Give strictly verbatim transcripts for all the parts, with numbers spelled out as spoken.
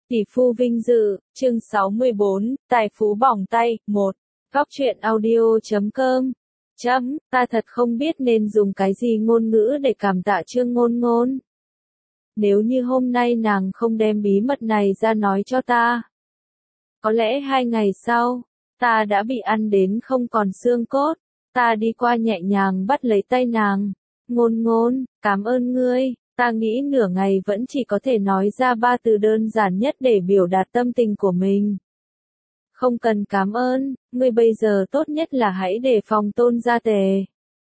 Tỷ phu vinh dự, chương sáu mươi bốn, tài phú bỏng tay, một. Góc truyện audio chấm com. Chấm, ta thật không biết nên dùng cái gì ngôn ngữ để cảm tạ Trương Ngôn Ngôn. Nếu như hôm nay nàng không đem bí mật này ra nói cho ta, có lẽ hai ngày sau, ta đã bị ăn đến không còn xương cốt. Ta đi qua nhẹ nhàng bắt lấy tay nàng. Ngôn Ngôn, cảm ơn ngươi. Ta nghĩ nửa ngày vẫn chỉ có thể nói ra ba từ đơn giản nhất để biểu đạt tâm tình của mình. Không cần cảm ơn, ngươi bây giờ tốt nhất là hãy đề phòng Tôn Gia Tề.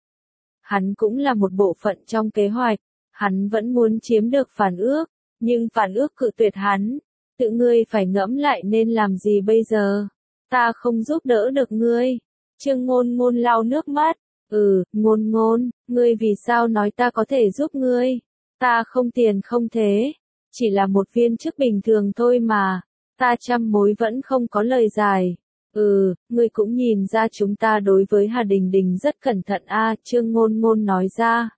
Hắn cũng là một bộ phận trong kế hoạch, hắn vẫn muốn chiếm được Phản Ước, nhưng Phản Ước cự tuyệt hắn. Tự ngươi phải ngẫm lại nên làm gì bây giờ. Ta không giúp đỡ được ngươi. Trương Ngôn Ngôn lau nước mắt. Ừ, Ngôn Ngôn, ngươi vì sao nói ta có thể giúp ngươi? Ta không tiền không thế, chỉ là một viên chức bình thường thôi mà. Ta trăm mối vẫn không có lời giải. Ừ, ngươi cũng nhìn ra chúng ta đối với Hà Đình Đình rất cẩn thận a, Trương Ngôn Ngôn nói ra.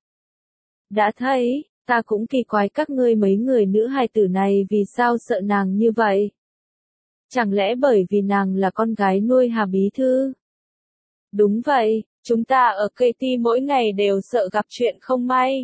Đã thấy, ta cũng kỳ quái các ngươi mấy người nữ hài tử này vì sao sợ nàng như vậy. Chẳng lẽ bởi vì nàng là con gái nuôi Hà Bí Thư? Đúng vậy, chúng ta ở cây ti mỗi ngày đều sợ gặp chuyện không may.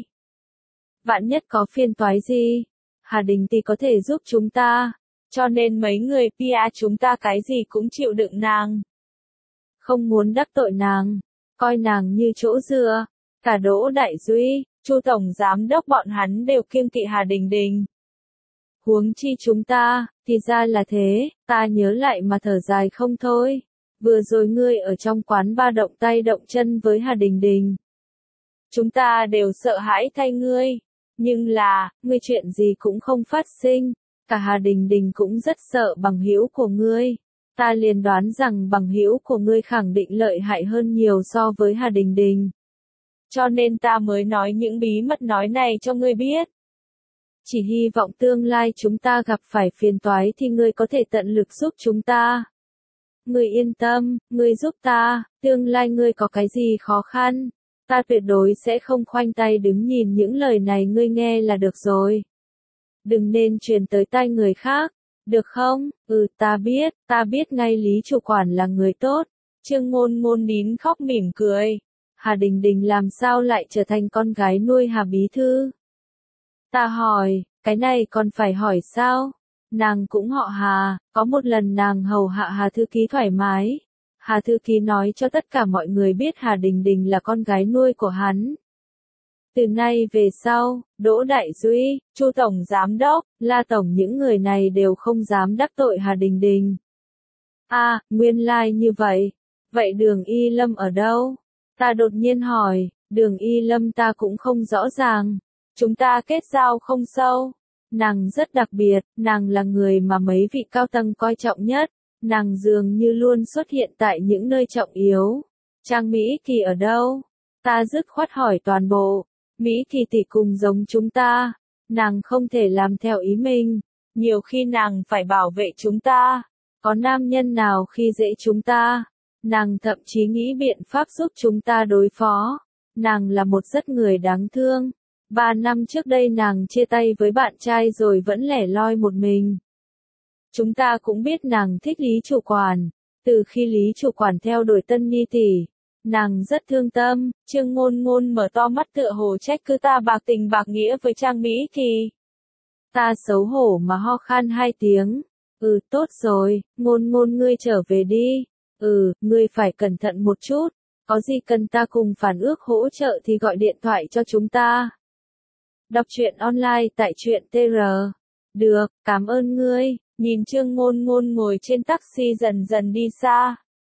Vạn nhất có phiền toái gì, Hà Đình Ti có thể giúp chúng ta, cho nên mấy người pê e chúng ta cái gì cũng chịu đựng nàng. Không muốn đắc tội nàng, coi nàng như chỗ dựa, cả Đỗ Đại Duy, Chu Tổng Giám Đốc bọn hắn đều kiêng kỵ Hà Đình Đình. Huống chi chúng ta, thì ra là thế, ta nhớ lại mà thở dài không thôi. Vừa rồi ngươi ở trong quán ba động tay động chân với Hà Đình Đình. Chúng ta đều sợ hãi thay ngươi. Nhưng là, ngươi chuyện gì cũng không phát sinh, cả Hà Đình Đình cũng rất sợ bằng hữu của ngươi. Ta liền đoán rằng bằng hữu của ngươi khẳng định lợi hại hơn nhiều so với Hà Đình Đình. Cho nên ta mới nói những bí mật nói này cho ngươi biết. Chỉ hy vọng tương lai chúng ta gặp phải phiền toái thì ngươi có thể tận lực giúp chúng ta. Ngươi yên tâm, ngươi giúp ta, tương lai ngươi có cái gì khó khăn. Ta tuyệt đối sẽ không khoanh tay đứng nhìn những lời này ngươi nghe là được rồi. Đừng nên truyền tới tai người khác, được không? Ừ, ta biết, ta biết ngay Lý chủ quản là người tốt. Trương Ngôn Ngôn nín khóc mỉm cười. Hà Đình Đình làm sao lại trở thành con gái nuôi Hà Bí Thư? Ta hỏi, cái này còn phải hỏi sao? Nàng cũng họ Hà, có một lần nàng hầu hạ Hà Thư Ký thoải mái. Hà Thư Ký nói cho tất cả mọi người biết Hà Đình Đình là con gái nuôi của hắn. Từ nay về sau, Đỗ Đại Duy, Chu Tổng Giám Đốc, La Tổng những người này đều không dám đắc tội Hà Đình Đình. À, nguyên lai like như vậy. Vậy Đường Y Lâm ở đâu? Ta đột nhiên hỏi, Đường Y Lâm ta cũng không rõ ràng. Chúng ta kết giao không sâu. Nàng rất đặc biệt, nàng là người mà mấy vị cao tầng coi trọng nhất. Nàng dường như luôn xuất hiện tại những nơi trọng yếu. Trang Mỹ Kỳ ở đâu? Ta dứt khoát hỏi toàn bộ. Mỹ Kỳ tỷ cùng giống chúng ta. Nàng không thể làm theo ý mình. Nhiều khi nàng phải bảo vệ chúng ta. Có nam nhân nào khi dễ chúng ta. Nàng thậm chí nghĩ biện pháp giúp chúng ta đối phó. Nàng là một rất người đáng thương. Ba năm trước đây nàng chia tay với bạn trai rồi vẫn lẻ loi một mình. Chúng ta cũng biết nàng thích Lý chủ quản. Từ khi Lý chủ quản theo đuổi Tân Nhi tỷ, nàng rất thương tâm. Trương Ngôn Ngôn mở to mắt tựa hồ trách cứ ta bạc tình bạc nghĩa với Trang Mỹ Kỳ. Ta xấu hổ mà ho khan hai tiếng. Ừ, tốt rồi, Ngôn Ngôn ngươi trở về đi. Ừ, ngươi phải cẩn thận một chút. Có gì cần ta cùng Phản Ước hỗ trợ thì gọi điện thoại cho chúng ta. Đọc truyện online tại truyện tê rờ. Được, cảm ơn ngươi. Nhìn Trương Ngôn Ngôn ngồi trên taxi dần dần đi xa.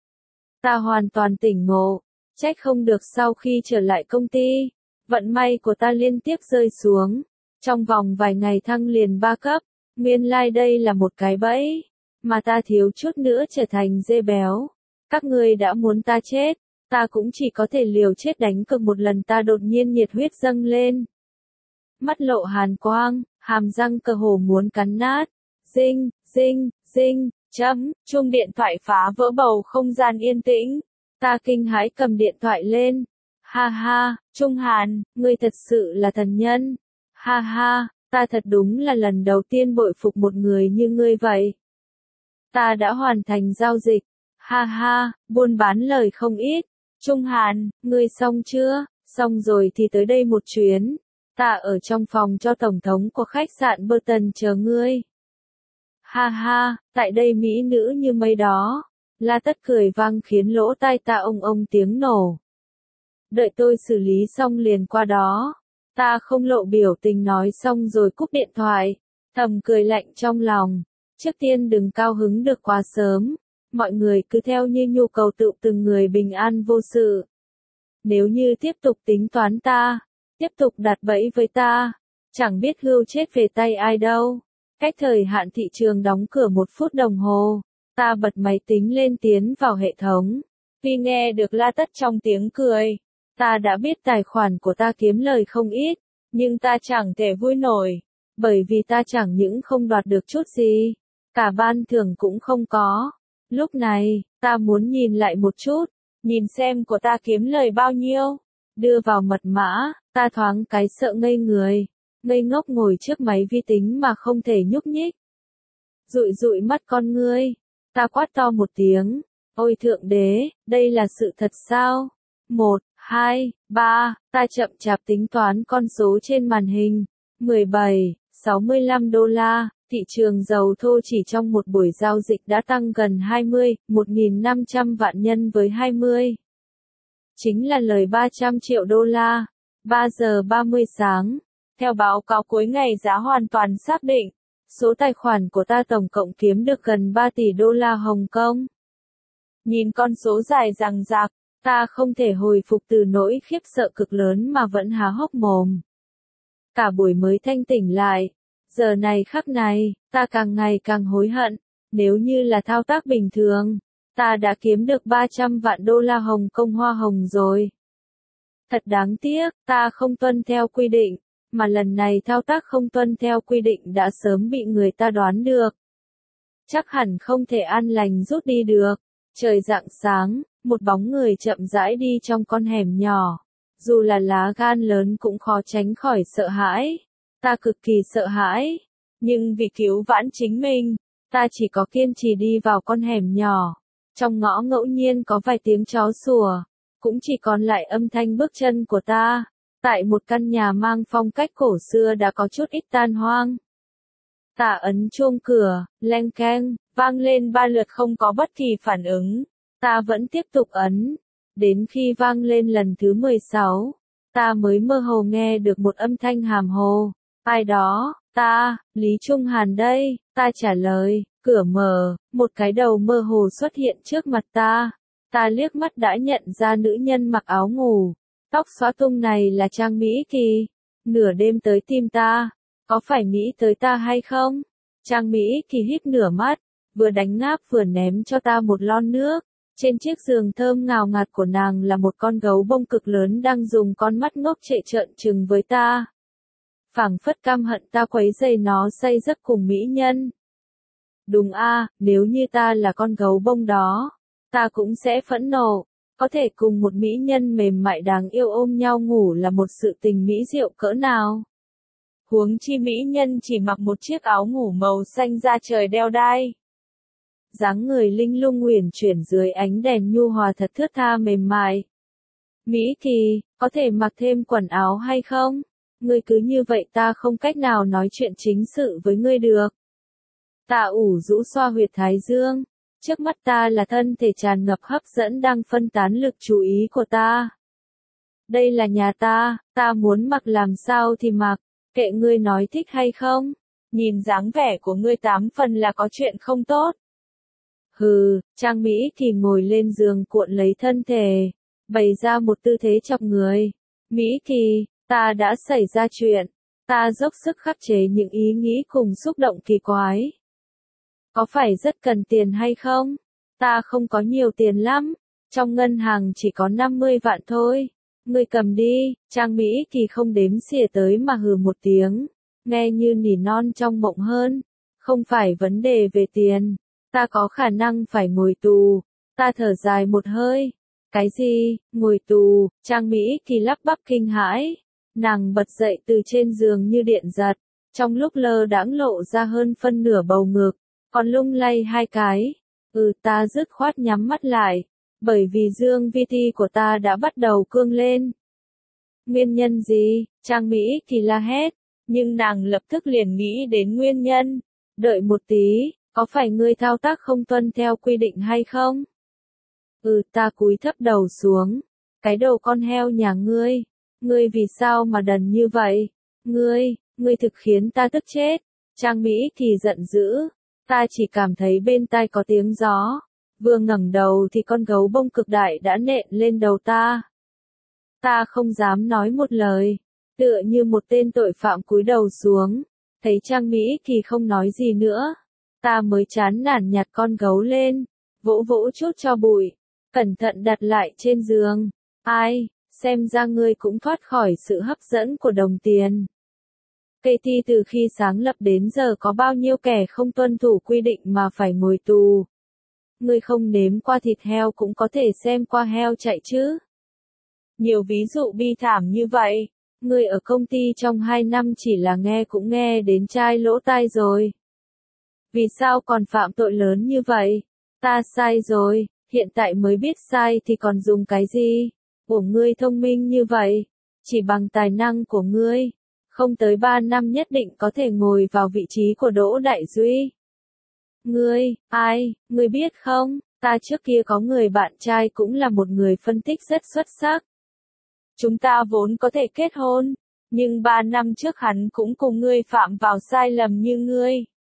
Ta hoàn toàn tỉnh ngộ. Trách không được sau khi trở lại công ty. Vận may của ta liên tiếp rơi xuống. Trong vòng vài ngày thăng liền ba cấp. Nguyên lai like đây là một cái bẫy. Mà ta thiếu chút nữa trở thành dê béo. Các ngươi đã muốn ta chết. Ta cũng chỉ có thể liều chết đánh cược một lần. Ta đột nhiên nhiệt huyết dâng lên. Mắt lộ hàn quang, hàm răng cơ hồ muốn cắn nát. Dinh, dinh, dinh, chấm, chuông điện thoại phá vỡ bầu không gian yên tĩnh. Ta kinh hãi cầm điện thoại lên. Ha ha, Trung Hàn, ngươi thật sự là thần nhân. Ha ha, Ta thật đúng là lần đầu tiên bội phục một người như ngươi vậy. Ta đã hoàn thành giao dịch. Ha ha, buôn bán lời không ít. Trung Hàn, ngươi xong chưa? Xong rồi thì tới đây một chuyến. Ta ở trong phòng cho tổng thống của khách sạn Burton chờ ngươi. Ha ha, tại đây mỹ nữ như mây đó. La Tất cười vang khiến lỗ tai ta ông ông tiếng nổ. Đợi tôi xử lý xong liền qua đó. Ta không lộ biểu tình nói xong rồi cúp điện thoại. Thầm cười lạnh trong lòng. Trước tiên đừng cao hứng được quá sớm. Mọi người cứ theo như nhu cầu tự từng người bình an vô sự. Nếu như tiếp tục tính toán ta, tiếp tục đặt bẫy với ta, chẳng biết hưu chết về tay ai đâu. Cách thời hạn thị trường đóng cửa một phút đồng hồ, ta bật máy tính lên tiến vào hệ thống. Vì nghe được La Tất trong tiếng cười, ta đã biết tài khoản của ta kiếm lời không ít, nhưng ta chẳng thể vui nổi, bởi vì ta chẳng những không đoạt được chút gì, cả ban thưởng cũng không có. Lúc này, ta muốn nhìn lại một chút, nhìn xem của ta kiếm lời bao nhiêu. Đưa vào mật mã, ta thoáng cái sợ ngây người, ngây ngốc ngồi trước máy vi tính mà không thể nhúc nhích. Dụi dụi mắt con ngươi, ta quát to một tiếng, ôi thượng đế, đây là sự thật sao? Một, hai, ba, ta chậm chạp tính toán con số trên màn hình. mười bảy, sáu mươi lăm đô la. Thị trường dầu thô chỉ trong một buổi giao dịch đã tăng gần hai mươi, một nghìn năm trăm vạn nhân với hai mươi. Chính là lời ba trăm triệu đô la. ba giờ ba mươi sáng. Theo báo cáo cuối ngày giá hoàn toàn xác định, số tài khoản của ta tổng cộng kiếm được gần ba tỷ đô la Hồng Kông. Nhìn con số dài dằng dặc, ta không thể hồi phục từ nỗi khiếp sợ cực lớn mà vẫn há hốc mồm. Cả buổi mới thanh tỉnh lại. Giờ này khắc này, ta càng ngày càng hối hận, nếu như là thao tác bình thường, ta đã kiếm được ba trăm vạn đô la Hồng Kông hoa hồng rồi. Thật đáng tiếc, ta không tuân theo quy định, mà lần này thao tác không tuân theo quy định đã sớm bị người ta đoán được. Chắc hẳn không thể an lành rút đi được. Trời rạng sáng, một bóng người chậm rãi đi trong con hẻm nhỏ. Dù là lá gan lớn cũng khó tránh khỏi sợ hãi. Ta cực kỳ sợ hãi, nhưng vì cứu vãn chính mình, ta chỉ có kiên trì đi vào con hẻm nhỏ. Trong ngõ ngẫu nhiên có vài tiếng chó sủa, cũng chỉ còn lại âm thanh bước chân của ta, tại một căn nhà mang phong cách cổ xưa đã có chút ít tan hoang. Ta ấn chuông cửa, leng keng, vang lên ba lượt không có bất kỳ phản ứng, ta vẫn tiếp tục ấn, đến khi vang lên lần thứ mười sáu, ta mới mơ hồ nghe được một âm thanh hàm hồ. Ai đó? Ta, Lý Trung Hàn đây, ta trả lời, cửa mở, một cái đầu mơ hồ xuất hiện trước mặt ta. Ta liếc mắt đã nhận ra nữ nhân mặc áo ngủ, tóc xõa tung này là Trang Mỹ Kỳ. Nửa đêm tới tìm ta, có phải nghĩ tới ta hay không? Trang Mỹ Kỳ híp nửa mắt, vừa đánh ngáp vừa ném cho ta một lon nước. Trên chiếc giường thơm ngào ngạt của nàng là một con gấu bông cực lớn đang dùng con mắt ngốc trệ trợn trừng với ta. Phảng phất căm hận ta quấy rầy nó say giấc cùng mỹ nhân. Đúng a, nếu như ta là con gấu bông đó, ta cũng sẽ phẫn nộ. Có thể cùng một mỹ nhân mềm mại đáng yêu ôm nhau ngủ là một sự tình mỹ diệu cỡ nào. Huống chi mỹ nhân chỉ mặc một chiếc áo ngủ màu xanh da trời đeo đai. Dáng người linh lung uyển chuyển dưới ánh đèn nhu hòa thật thướt tha mềm mại. Mỹ Kỳ, có thể mặc thêm quần áo hay không? Ngươi cứ như vậy ta không cách nào nói chuyện chính sự với ngươi được. Ta ủ rũ xoa huyệt thái dương. Trước mắt ta là thân thể tràn ngập hấp dẫn đang phân tán lực chú ý của ta. Đây là nhà ta, ta muốn mặc làm sao thì mặc, kệ ngươi nói thích hay không. Nhìn dáng vẻ của ngươi tám phần là có chuyện không tốt. Hừ, Trang Mỹ Kỳ ngồi lên giường cuộn lấy thân thể, bày ra một tư thế chọc người. Mỹ Kỳ, ta đã xảy ra chuyện. Ta dốc sức khắc chế những ý nghĩ cùng xúc động kỳ quái. Có phải rất cần tiền hay không? Ta không có nhiều tiền lắm. Trong ngân hàng chỉ có năm mươi vạn thôi. Ngươi cầm đi. Trang Mỹ Kỳ không đếm xỉa tới mà hừ một tiếng. Nghe như nỉ non trong mộng hơn. Không phải vấn đề về tiền. Ta có khả năng phải ngồi tù. Ta thở dài một hơi. Cái gì? Ngồi tù? Trang Mỹ Kỳ lắp bắp kinh hãi. Nàng bật dậy từ trên giường như điện giật. Trong lúc lơ đãng lộ ra hơn phân nửa bầu ngực, còn lung lay hai cái. Ừ, ta dứt khoát nhắm mắt lại, bởi vì dương vi ti của ta đã bắt đầu cương lên. Nguyên nhân gì? Trang Mỹ thì la hét, nhưng nàng lập tức liền nghĩ đến nguyên nhân. Đợi một tí, có phải ngươi thao tác không tuân theo quy định hay không? Ừ, ta cúi thấp đầu xuống. Cái đầu con heo nhà ngươi, ngươi vì sao mà đần như vậy? Ngươi, ngươi thực khiến ta tức chết. Trang Mỹ thì giận dữ, ta chỉ cảm thấy bên tai có tiếng gió. Vừa ngẩng đầu thì con gấu bông cực đại đã nện lên đầu ta. Ta không dám nói một lời, tựa như một tên tội phạm cúi đầu xuống. Thấy Trang Mỹ thì không nói gì nữa. Ta mới chán nản nhặt con gấu lên, vỗ vỗ chút cho bụi, cẩn thận đặt lại trên giường. Ai, xem ra ngươi cũng thoát khỏi sự hấp dẫn của đồng tiền. Katie từ khi sáng lập đến giờ có bao nhiêu kẻ không tuân thủ quy định mà phải ngồi tù. Ngươi không nếm qua thịt heo cũng có thể xem qua heo chạy chứ. Nhiều ví dụ bi thảm như vậy, ngươi ở công ty trong hai năm chỉ là nghe cũng nghe đến chai lỗ tai rồi. Vì sao còn phạm tội lớn như vậy? Ta sai rồi, hiện tại mới biết sai thì còn dùng cái gì? Của ngươi thông minh như vậy, chỉ bằng tài năng của ngươi, không tới ba năm nhất định có thể ngồi vào vị trí của Đỗ Đại Duy. Ngươi, ai, ngươi biết không, ta trước kia có người bạn trai cũng là một người phân tích rất xuất sắc. Chúng ta vốn có thể kết hôn, nhưng ba năm trước hắn cũng cùng ngươi phạm vào sai lầm như ngươi.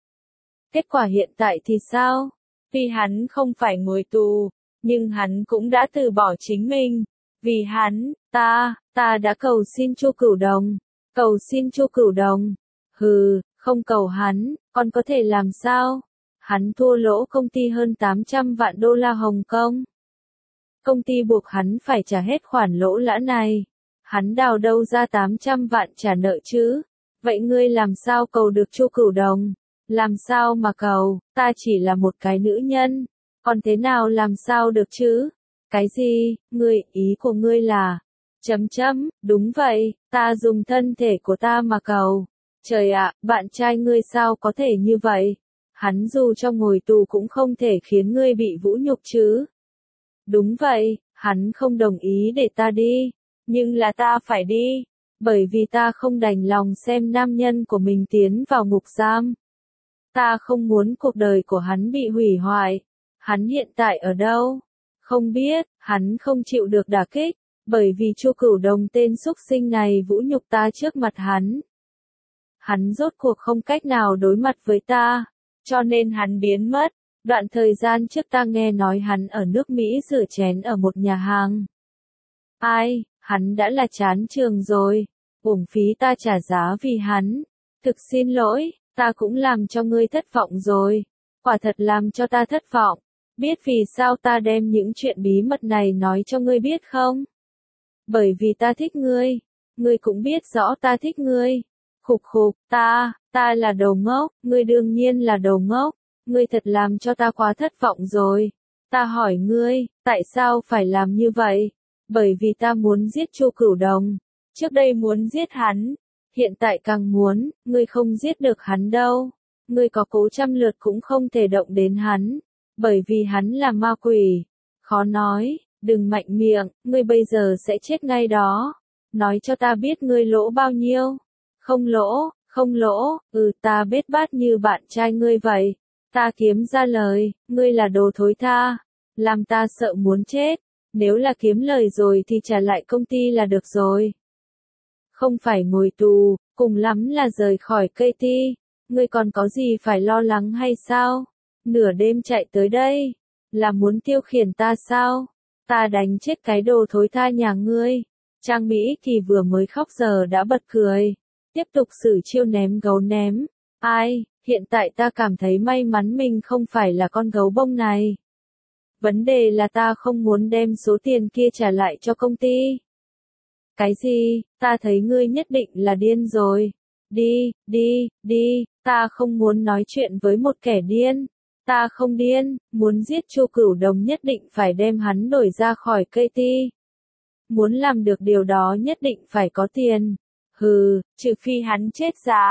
Kết quả hiện tại thì sao? Vì hắn không phải ngồi tù, nhưng hắn cũng đã từ bỏ chính mình. Vì hắn, ta, ta đã cầu xin Chu Cửu Đồng. Cầu xin Chu Cửu Đồng. Hừ, không cầu hắn, còn có thể làm sao? Hắn thua lỗ công ty hơn tám trăm vạn đô la Hồng Kông. Công ty buộc hắn phải trả hết khoản lỗ lã này. Hắn đào đâu ra tám trăm vạn trả nợ chứ? Vậy ngươi làm sao cầu được Chu Cửu Đồng? Làm sao mà cầu, ta chỉ là một cái nữ nhân. Còn thế nào làm sao được chứ? Cái gì, ngươi, ý của ngươi là... Chấm chấm, đúng vậy, ta dùng thân thể của ta mà cầu. Trời ạ, bạn trai ngươi sao có thể như vậy? Hắn dù cho ngồi tù cũng không thể khiến ngươi bị vũ nhục chứ. Đúng vậy, hắn không đồng ý để ta đi. Nhưng là ta phải đi. Bởi vì ta không đành lòng xem nam nhân của mình tiến vào ngục giam. Ta không muốn cuộc đời của hắn bị hủy hoại. Hắn hiện tại ở đâu? Không biết, hắn không chịu được đả kích. Bởi vì Chu Cửu Đồng tên xúc sinh này vũ nhục ta trước mặt hắn. Hắn rốt cuộc không cách nào đối mặt với ta, cho nên hắn biến mất. Đoạn thời gian trước ta nghe nói hắn ở nước Mỹ rửa chén ở một nhà hàng. Ai, hắn đã là chán trường rồi. Uổng phí ta trả giá vì hắn. Thực xin lỗi, ta cũng làm cho ngươi thất vọng rồi. Quả thật làm cho ta thất vọng. Biết vì sao ta đem những chuyện bí mật này nói cho ngươi biết không? Bởi vì ta thích ngươi. Ngươi cũng biết rõ ta thích ngươi. Khục khục, ta, ta là đồ ngốc, ngươi đương nhiên là đồ ngốc. Ngươi thật làm cho ta quá thất vọng rồi. Ta hỏi ngươi, tại sao phải làm như vậy? Bởi vì ta muốn giết Chu Cửu Đồng. Trước đây muốn giết hắn. Hiện tại càng muốn, ngươi không giết được hắn đâu. Ngươi có cố trăm lượt cũng không thể động đến hắn. Bởi vì hắn là ma quỷ. Khó nói, đừng mạnh miệng, ngươi bây giờ sẽ chết ngay đó. Nói cho ta biết ngươi lỗ bao nhiêu. Không lỗ, không lỗ, ừ ta bết bát như bạn trai ngươi vậy. Ta kiếm ra lời, ngươi là đồ thối tha. Làm ta sợ muốn chết. Nếu là kiếm lời rồi thì trả lại công ty là được rồi. Không phải ngồi tù, cùng lắm là rời khỏi Katie. Ngươi còn có gì phải lo lắng hay sao? Nửa đêm chạy tới đây, là muốn tiêu khiển ta sao? Ta đánh chết cái đồ thối tha nhà ngươi. Trang Mỹ thì vừa mới khóc giờ đã bật cười. Tiếp tục xử chiêu ném gấu ném. Ai, hiện tại ta cảm thấy may mắn mình không phải là con gấu bông này. Vấn đề là ta không muốn đem số tiền kia trả lại cho công ty. Cái gì, ta thấy ngươi nhất định là điên rồi. Đi, đi, đi, ta không muốn nói chuyện với một kẻ điên. Ta không điên, muốn giết Chu Cửu Đồng nhất định phải đem hắn đổi ra khỏi Katie. Muốn làm được điều đó nhất định phải có tiền. Hừ, trừ phi hắn chết già.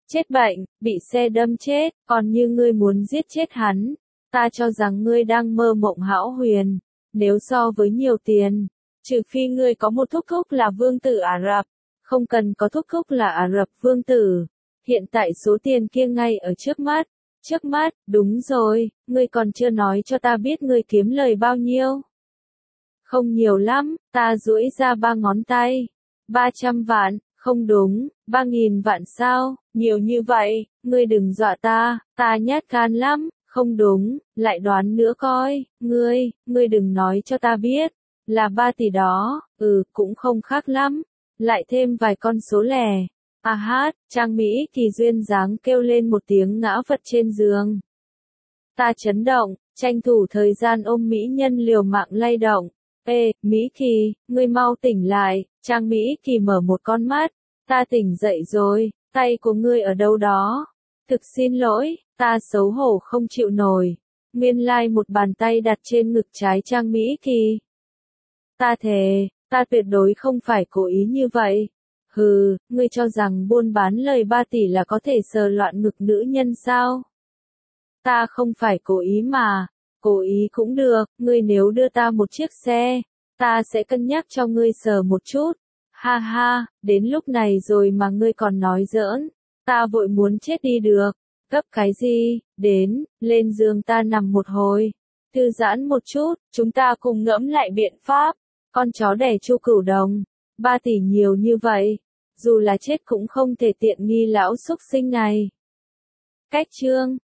chết bệnh, bị xe đâm chết, còn như ngươi muốn giết chết hắn, ta cho rằng ngươi đang mơ mộng hão huyền. Nếu so với nhiều tiền, trừ phi ngươi có một thúc thúc là vương tử Ả Rập, không cần có thúc thúc là Ả Rập vương tử. Hiện tại số tiền kia ngay ở trước mắt. Trước mắt, đúng rồi, ngươi còn chưa nói cho ta biết ngươi kiếm lời bao nhiêu. Không nhiều lắm, ta duỗi ra ba ngón tay. Ba trăm vạn, không đúng, ba nghìn vạn sao, nhiều như vậy, ngươi đừng dọa ta, ta nhát gan lắm, không đúng, lại đoán nữa coi, ngươi, ngươi đừng nói cho ta biết, là ba tỷ đó, ừ, cũng không khác lắm, lại thêm vài con số lẻ. À hát, Trang Mỹ Kỳ duyên dáng kêu lên một tiếng ngã vật trên giường. Ta chấn động, tranh thủ thời gian ôm mỹ nhân liều mạng lay động. Ê, Mỹ Kỳ, ngươi mau tỉnh lại, Trang Mỹ Kỳ mở một con mắt. Ta tỉnh dậy rồi, tay của ngươi ở đâu đó? Thực xin lỗi, ta xấu hổ không chịu nổi. Nguyên lai like một bàn tay đặt trên ngực trái Trang Mỹ Kỳ. Ta thề, ta tuyệt đối không phải cố ý như vậy. Hừ, ngươi cho rằng buôn bán lời ba tỷ là có thể sờ loạn ngực nữ nhân sao? Ta không phải cố ý mà, cố ý cũng được, ngươi nếu đưa ta một chiếc xe, ta sẽ cân nhắc cho ngươi sờ một chút. Ha ha, đến lúc này rồi mà ngươi còn nói giỡn, ta vội muốn chết đi được. Gấp cái gì, đến, lên giường ta nằm một hồi, thư giãn một chút, chúng ta cùng ngẫm lại biện pháp. Con chó đẻ Chu Cửu Đồng, ba tỷ nhiều như vậy, dù là chết cũng không thể tiện nghi lão xúc sinh này. Cách chương